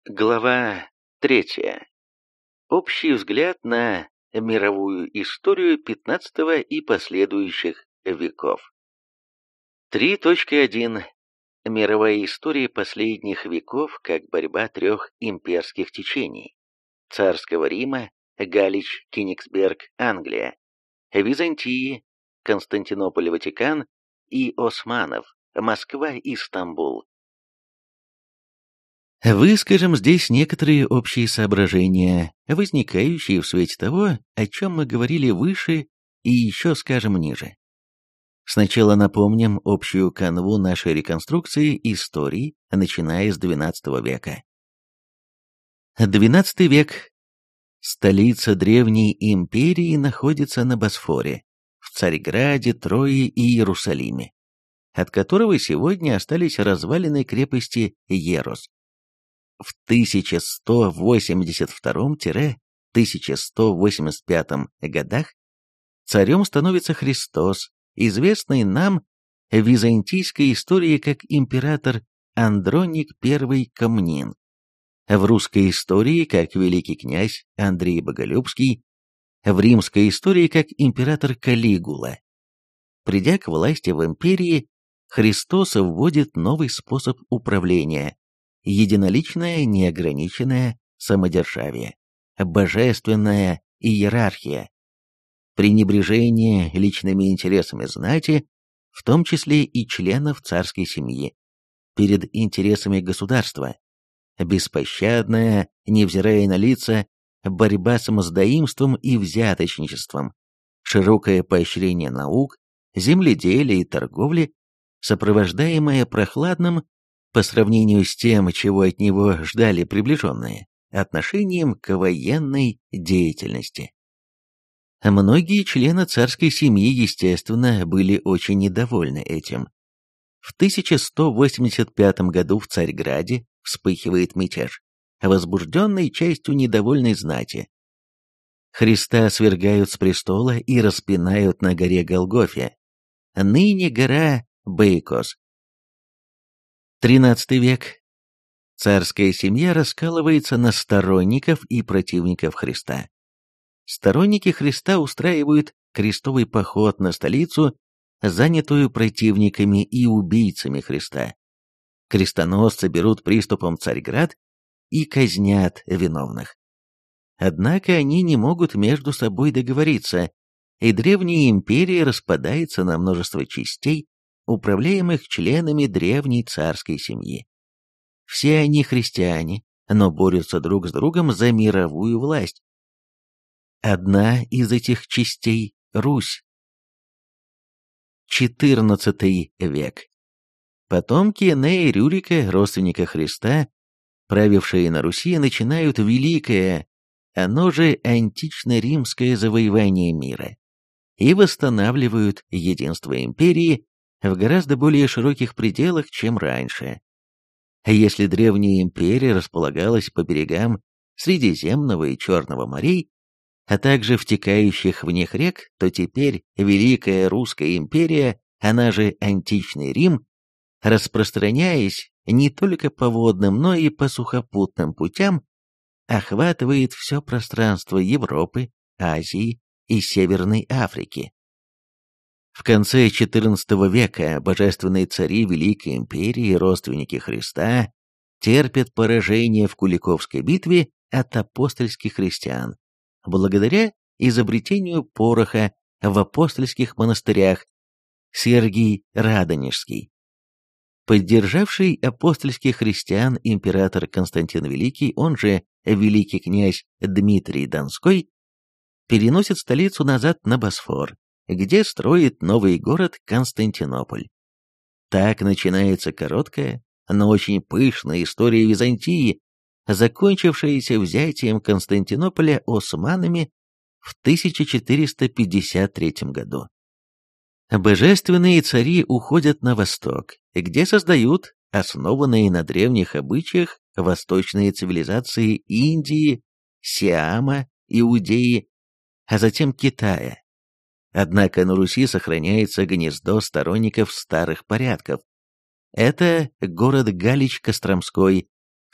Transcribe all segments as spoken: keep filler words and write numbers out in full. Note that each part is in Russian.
Глава третья. Общий взгляд на мировую историю пятнадцатого и последующих веков. три точка один. Мировая история последних веков как борьба трех имперских течений: Царского Рима, Галич, Кенигсберг, Англия; Византии, Константинополь, Ватикан; и османов, Москва и Стамбул. Выскажем здесь некоторые общие соображения, возникающие в свете того, о чем мы говорили выше и еще скажем ниже. Сначала напомним общую канву нашей реконструкции истории, начиная с двенадцатого века. двенадцатый век. Столица древней империи находится на Босфоре, в Царьграде, Трое и Иерусалиме, от которого сегодня остались развалины крепости Ерус. В тысяча сто восемьдесят втором — тысяча сто восемьдесят пятом годах царем становится Христос, известный нам в византийской истории как император Андроник I Комнин, в русской истории как великий князь Андрей Боголюбский, в римской истории как император Калигула. Придя к власти в империи, Христос вводит новый способ управления: единоличное неограниченное самодержавие, божественная иерархия, пренебрежение личными интересами знати, в том числе и членов царской семьи, перед интересами государства, беспощадная, невзирая на лица, борьба с мздоимством и взяточничеством, широкое поощрение наук, земледелия и торговли, сопровождаемое прохладным, по сравнению с тем, чего от него ждали приближенные, отношением к военной деятельности. Многие члены царской семьи, естественно, были очень недовольны этим. В тысяча сто восемьдесят пятом году в Царьграде вспыхивает мятеж, возбужденный частью недовольной знати. Христа свергают с престола и распинают на горе Голгофе, ныне гора Бейкос. тринадцатый век. Царская семья раскалывается на сторонников и противников Христа. Сторонники Христа устраивают крестовый поход на столицу, занятую противниками и убийцами Христа. Крестоносцы берут приступом Царьград и казнят виновных. Однако они не могут между собой договориться, и древняя империя распадается на множество частей, управляемых членами древней царской семьи. Все они христиане, но борются друг с другом за мировую власть. Одна из этих частей – Русь. четырнадцатый век. Потомки Энея Рюрика, родственника Христа, правившие на Руси, начинают великое, оно же антично-римское завоевание мира, и восстанавливают единство империи в гораздо более широких пределах, чем раньше. Если древняя империя располагалась по берегам Средиземного и Черного морей, а также втекающих в них рек, то теперь Великая Русская империя, она же Античный Рим, распространяясь не только по водным, но и по сухопутным путям, охватывает все пространство Европы, Азии и Северной Африки. В конце четырнадцатого века божественные цари Великой империи, родственники Христа, терпят поражение в Куликовской битве от апостольских христиан, благодаря изобретению пороха в апостольских монастырях. Сергий Радонежский. Поддержавший апостольских христиан император Константин Великий, он же великий князь Дмитрий Донской, переносит столицу назад на Босфор, где строит новый город Константинополь. Так начинается короткая, но очень пышная история Византии, закончившаяся взятием Константинополя османами в тысяча четыреста пятьдесят третьем году. Божественные цари уходят на восток, где создают основанные на древних обычаях восточные цивилизации Индии, Сиама, Иудеи, а затем Китая. Однако на Руси сохраняется гнездо сторонников старых порядков. Это город Галич Костромской,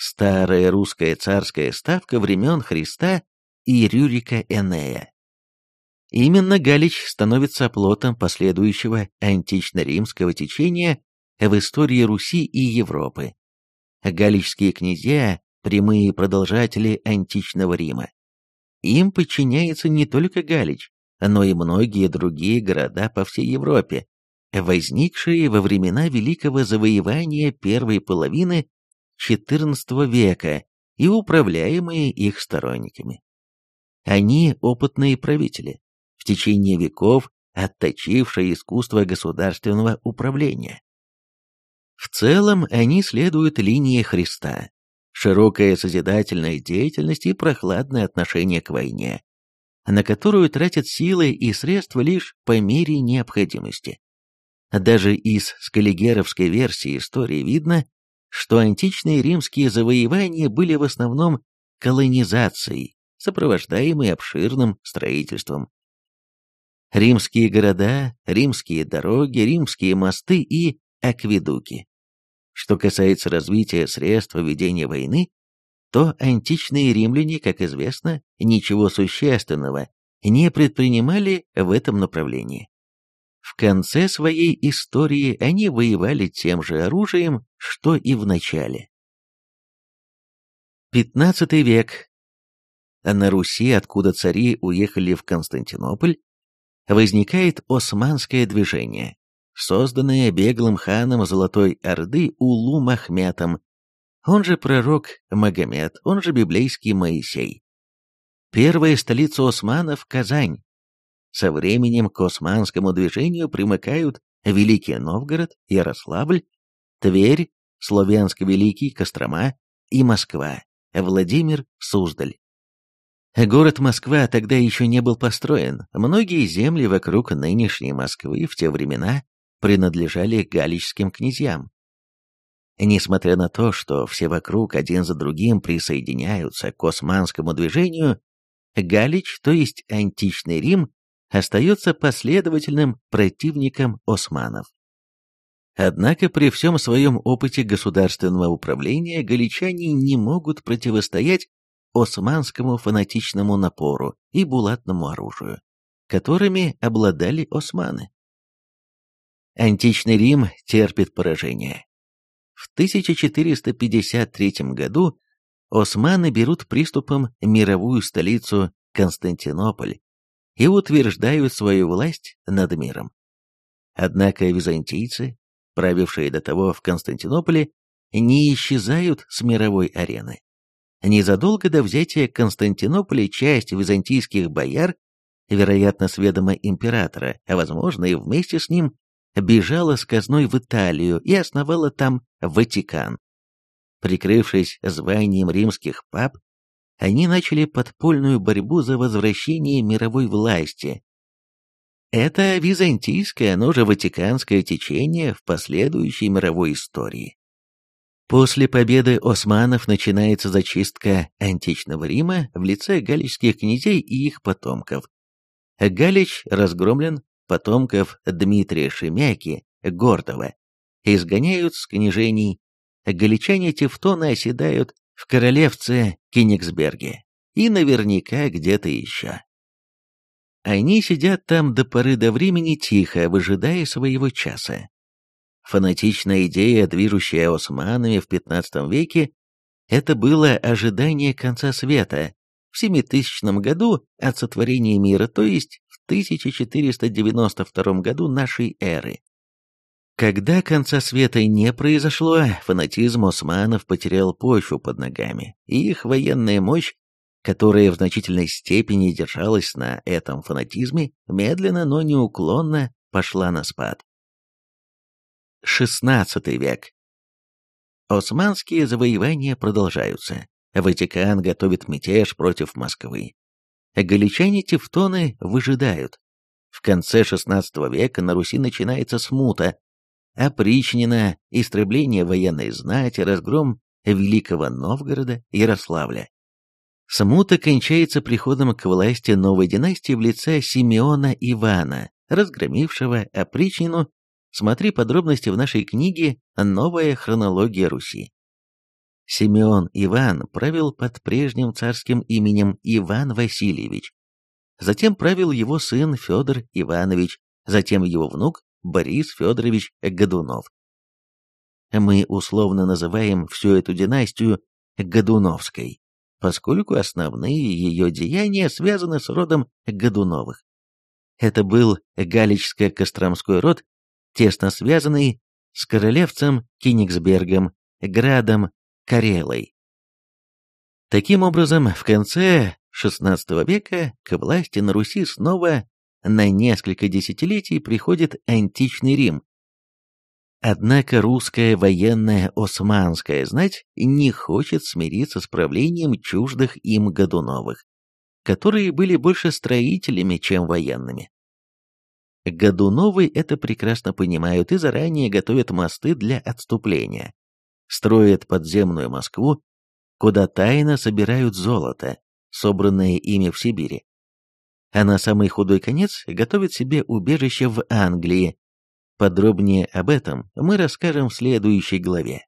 старая русская царская ставка времен Христа и Рюрика Энея. Именно Галич становится оплотом последующего антично-римского течения в истории Руси и Европы. Галичские князья – прямые продолжатели античного Рима. Им подчиняется не только Галич, но и многие другие города по всей Европе, возникшие во времена Великого Завоевания первой половины четырнадцатого века и управляемые их сторонниками. Они опытные правители, в течение веков отточившие искусство государственного управления. В целом они следуют линии Христа, широкая созидательная деятельность и прохладное отношение к войне, на которую тратят силы и средства лишь по мере необходимости. Даже из скаллигеровской версии истории видно, что античные римские завоевания были в основном колонизацией, сопровождаемой обширным строительством. Римские города, римские дороги, римские мосты и акведуки. Что касается развития средств ведения войны, то античные римляне, как известно, ничего существенного не предпринимали в этом направлении. В конце своей истории они воевали тем же оружием, что и в начале. пятнадцатый век. На Руси, откуда цари уехали в Константинополь, возникает османское движение, созданное беглым ханом Золотой Орды Улу Махметом, он же пророк Магомед, он же библейский Моисей. Первая столица османов – Казань. Со временем к османскому движению примыкают Великий Новгород, Ярославль, Тверь, Словенск-Великий, Кострома и Москва, Владимир, Суздаль. Город Москва тогда еще не был построен, многие земли вокруг нынешней Москвы в те времена принадлежали галичским князьям. Несмотря на то, что все вокруг один за другим присоединяются к османскому движению, Галич, то есть античный Рим, остается последовательным противником османов. Однако при всем своем опыте государственного управления галичане не могут противостоять османскому фанатичному напору и булатному оружию, которыми обладали османы. Античный Рим терпит поражение. В тысяча четыреста пятьдесят третьем году османы берут приступом мировую столицу Константинополь и утверждают свою власть над миром. Однако византийцы, правившие до того в Константинополе, не исчезают с мировой арены. Незадолго до взятия Константинополя часть византийских бояр, вероятно, с ведома императора, а возможно и вместе с ним, бежала с казной в Италию и основала там Ватикан. Прикрывшись званием римских пап, они начали подпольную борьбу за возвращение мировой власти. Это византийское, оно же ватиканское течение в последующей мировой истории. После победы османов начинается зачистка античного Рима в лице галичских князей и их потомков. Галич разгромлен, потомков Дмитрия Шемяки, Гордова, изгоняют с княжений, галичане Тевтоны оседают в королевце Кенигсберге и наверняка где-то еще. Они сидят там до поры до времени тихо, выжидая своего часа. Фанатичная идея, движущая османами в пятнадцатом веке, это было ожидание конца света в семитысячном году от сотворения мира, то есть в тысяча четыреста девяносто втором году нашей эры. Когда конца света не произошло, фанатизм османов потерял почву под ногами, и их военная мощь, которая в значительной степени держалась на этом фанатизме, медленно, но неуклонно пошла на спад. шестнадцатый век. Османские завоевания продолжаются. Ватикан готовит мятеж против Москвы. Галичане-тевтоны выжидают. В конце шестнадцатого века на Руси начинается смута, опричнина, истребление военной знати, разгром Великого Новгорода, Ярославля. Смута кончается приходом к власти новой династии в лице Симеона Ивана, разгромившего опричнину. Смотри подробности в нашей книге «Новая хронология Руси». Симеон Иван правил под прежним царским именем Иван Васильевич. Затем правил его сын Федор Иванович, затем его внук Борис Федорович Годунов. Мы условно называем всю эту династию Годуновской, поскольку основные ее деяния связаны с родом Годуновых. Это был Галичско-Костромской род, тесно связанный с королевцем Кенигсбергом, градом Карелой. Таким образом, в конце шестнадцатого века к власти на Руси снова на несколько десятилетий приходит античный Рим. Однако русская военная османская знать не хочет смириться с правлением чуждых им Годуновых, которые были больше строителями, чем военными. Годуновы это прекрасно понимают и заранее готовят мосты для отступления, строят подземную Москву, куда тайно собирают золото, собранное ими в Сибири. А на самый худой конец готовят себе убежище в Англии. Подробнее об этом мы расскажем в следующей главе.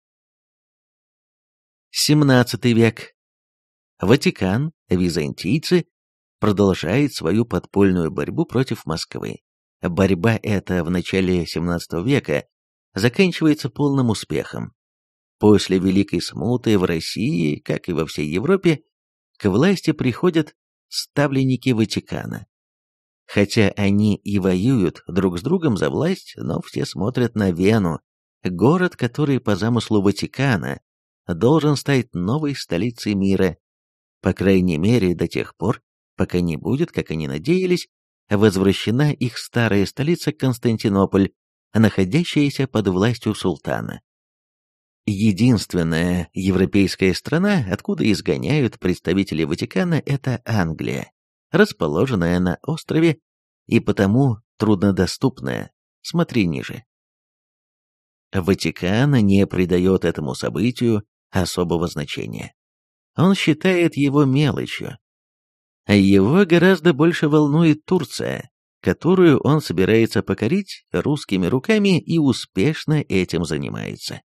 семнадцатый век. Ватикан, византийцы, продолжает свою подпольную борьбу против Москвы. Борьба эта в начале семнадцатого века заканчивается полным успехом. После Великой Смуты в России, как и во всей Европе, к власти приходят ставленники Ватикана. Хотя они и воюют друг с другом за власть, но все смотрят на Вену, город, который по замыслу Ватикана должен стать новой столицей мира, по крайней мере до тех пор, пока не будет, как они надеялись, возвращена их старая столица Константинополь, находящаяся под властью султана. Единственная европейская страна, откуда изгоняют представителей Ватикана, это Англия, расположенная на острове и потому труднодоступная. Смотри ниже. Ватикан не придает этому событию особого значения. Он считает его мелочью. Его гораздо больше волнует Турция, которую он собирается покорить русскими руками и успешно этим занимается.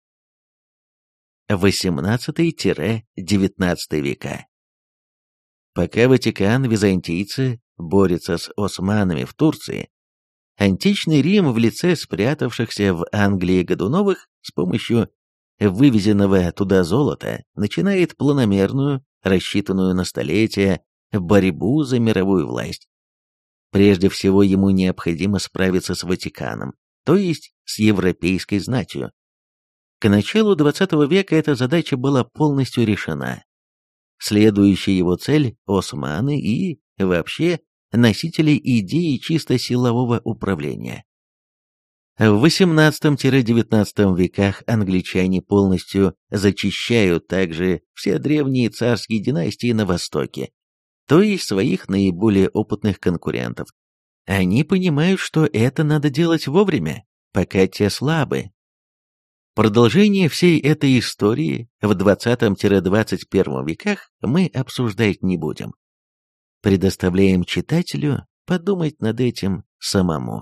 восемнадцатый-девятнадцатый века. Пока Ватикан, византийцы борются с османами в Турции, античный Рим в лице спрятавшихся в Англии Годуновых с помощью вывезенного туда золота начинает планомерную, рассчитанную на столетия, борьбу за мировую власть. Прежде всего ему необходимо справиться с Ватиканом, то есть с европейской знатью. К началу двадцатого века эта задача была полностью решена. Следующая его цель – османы и, вообще, носители идеи чисто силового управления. В восемнадцатом-девятнадцатом веках англичане полностью зачищают также все древние царские династии на Востоке, то есть своих наиболее опытных конкурентов. Они понимают, что это надо делать вовремя, пока те слабы. Продолжение всей этой истории в двадцатом-двадцать первом веках мы обсуждать не будем. Предоставляем читателю подумать над этим самому.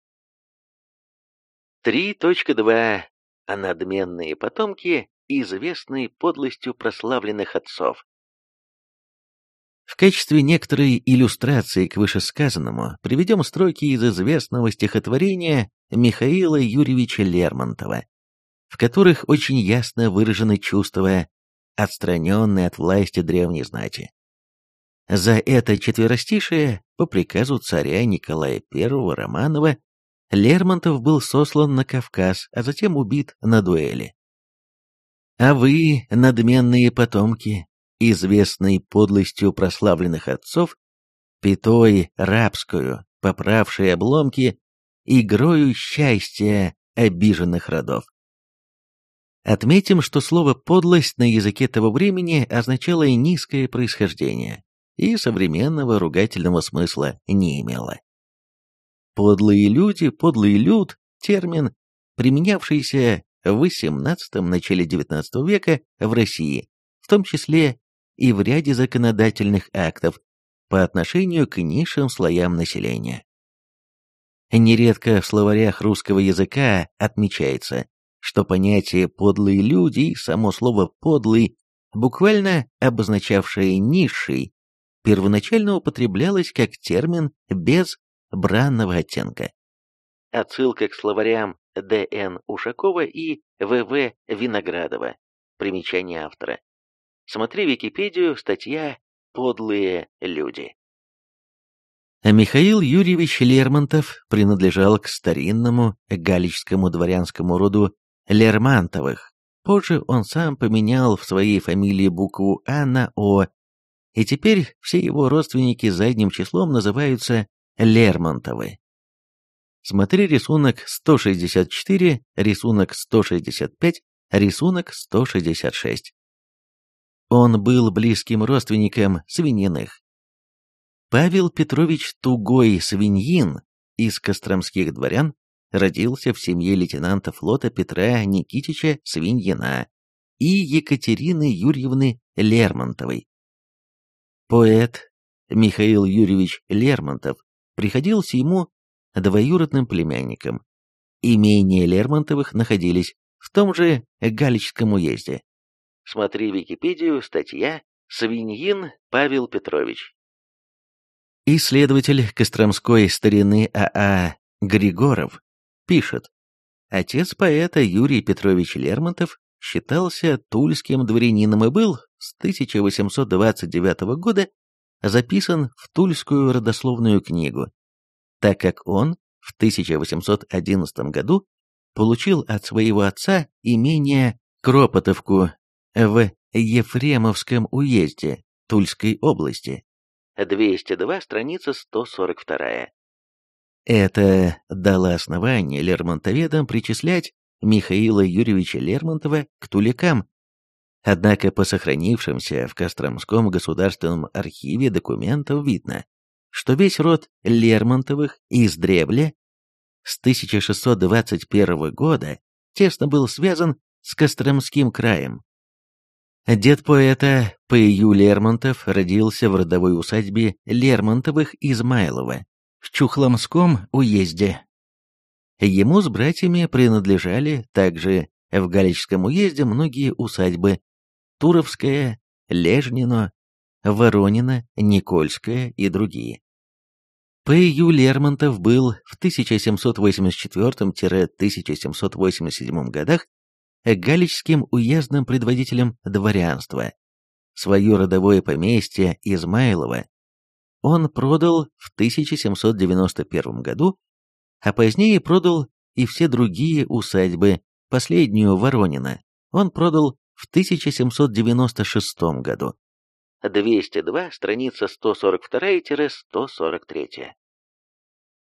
три точка два. Надменные потомки, известные подлостью прославленных отцов. В качестве некоторой иллюстрации к вышесказанному приведем строки из известного стихотворения Михаила Юрьевича Лермонтова, в которых очень ясно выражены чувства, отстраненные от власти древней знати. За это четверостишее, по приказу царя Николая Первого Романова, Лермонтов был сослан на Кавказ, а затем убит на дуэли. А вы, надменные потомки, известной подлостью прославленных отцов, пятой рабскую, поправшие обломки, игрою счастья обиженных родов. Отметим, что слово «подлость» на языке того времени означало и низкое происхождение, и современного ругательного смысла не имело. Подлые люди, подлый люд – термин, применявшийся в восемнадцатом – начале девятнадцатого века в России, в том числе и в ряде законодательных актов по отношению к низшим слоям населения. Нередко в словарях русского языка отмечается что понятие «подлые люди» и само слово «подлый», буквально обозначавшее «низший», первоначально употреблялось как термин без бранного оттенка. Отсылка к словарям Д Н Ушакова и В В Виноградова. Примечание автора. Смотри Википедию, статья «Подлые люди». Михаил Юрьевич Лермонтов принадлежал к старинному галичскому дворянскому роду Лермонтовых. Позже он сам поменял в своей фамилии букву А на О, и теперь все его родственники задним числом называются Лермонтовы. Смотри рисунок сто шестьдесят четыре, рисунок сто шестьдесят пять, рисунок сто шестьдесят шесть. Он был близким родственником Свиньиных. Павел Петрович Тугой-Свиньин из костромских дворян родился в семье лейтенанта флота Петра Никитича Свиньина и Екатерины Юрьевны Лермонтовой. Поэт Михаил Юрьевич Лермонтов приходился ему двоюродным племянником. Имения Лермонтовых находились в том же Галичском уезде. Смотри Википедию, статья «Свиньин Павел Петрович». Исследователь костромской старины А А Григоров пишет: отец поэта Юрий Петрович Лермонтов считался тульским дворянином и был с тысяча восемьсот двадцать девятого года записан в Тульскую родословную книгу, так как он в тысяча восемьсот одиннадцатом году получил от своего отца имение Кропотовку в Ефремовском уезде Тульской области. двести два, страница сто сорок два. Это дало основание лермонтоведам причислять Михаила Юрьевича Лермонтова к тулякам. Однако по сохранившимся в Костромском государственном архиве документам видно, что весь род Лермонтовых издревле с тысяча шестьсот двадцать первого года тесно был связан с Костромским краем. Дед поэта П Ю Лермонтов родился в родовой усадьбе Лермонтовых Измайлово в Чухломском уезде. Ему с братьями принадлежали также в Галичском уезде многие усадьбы: Туровская, Лежнино, Воронина, Никольская и другие. П Ю Лермонтов был в тысяча семьсот восемьдесят четвёртом — тысяча семьсот восемьдесят седьмом годах галичским уездным предводителем дворянства. Свое родовое поместье Измайлово он продал в тысяча семьсот девяносто первом году, а позднее продал и все другие усадьбы, последнюю Воронина он продал в тысяча семьсот девяносто шестом году. двести два, страница сто сорок два — сто сорок три.